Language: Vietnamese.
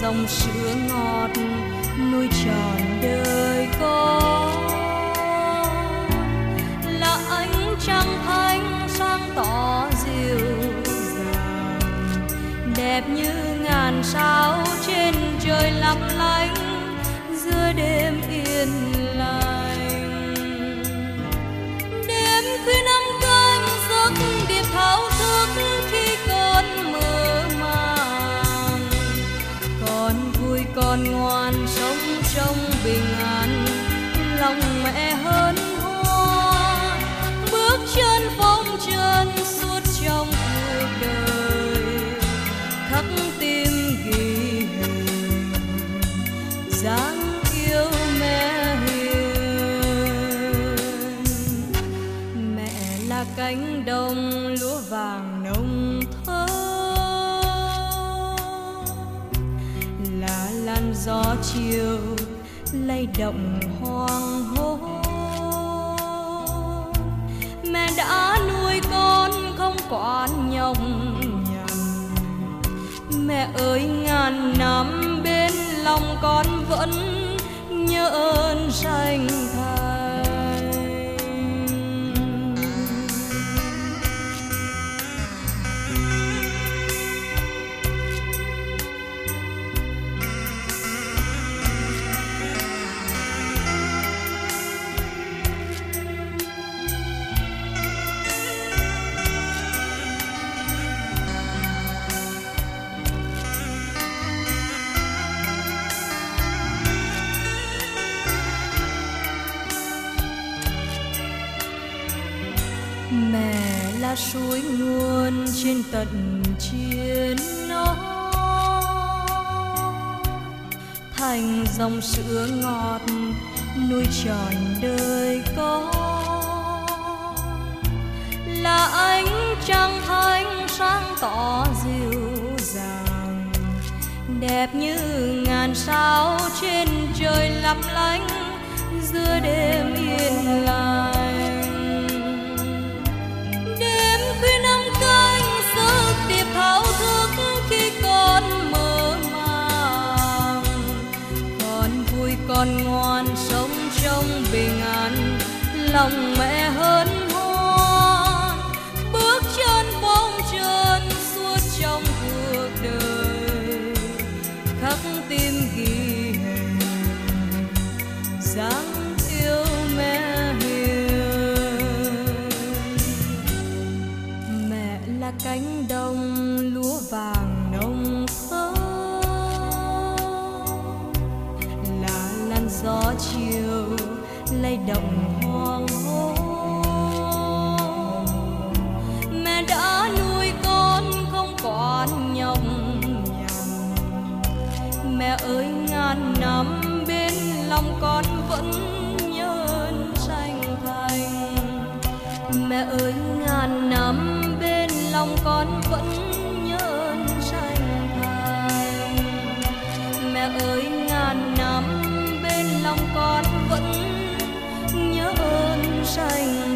dòng sữa ngọt nuôi trọn đời con, là ánh trăng thanh sáng tỏ dịu dàng, đẹp như ngàn sao trên trời lấp lánh giữa đêm yên lành. Đêm khuya năm canh giấc điệp thao thức khi con mơ màng, con vui con ngoan sống trong bình an, lòng mẹ hơn hoa, bước chân phong trần suốt trong cuộc đời, khắc tim ghi hình dáng yêu mẹ hiền. Mẹ là cánh đồng lúa vàng nồng thơm, là làn gió chiều lay động hoang hôn. Mẹ đã nuôi con không quản nhọc nhằn, mẹ ơi ngàn năm bên lòng con vẫn nhớ ơn sanh thành. Mẹ là suối nguồn trên tận chiến nó, thành dòng sữa ngọt nuôi trọn đời con, là ánh trăng thanh sáng tỏ dịu dàng, đẹp như ngàn sao trên trời lấp lánh giữa đêm yên lành. Khuya năm canh giấc điệp thao thức khi con mơ màng, con vui con ngoan sống trong bình an, lòng mẹ hân hoan, bước chân bóng chân suốt trong cuộc đời, khắc tim ghi hình dáng yêu mẹ là cánh đồng lúa vàng nồng thơm, là làn gió chiều lay động hoang hôn. Mẹ đã nuôi con không quản nhọc nhằn, mẹ ơi ngàn năm bên lòng con vẫn nhớ ơn sanh thành. Mẹ ơi ngàn năm bên lòng con vẫn nhớ ơn sanh thành. Mẹ ơi ngàn năm bên lòng con vẫn nhớ ơn sanh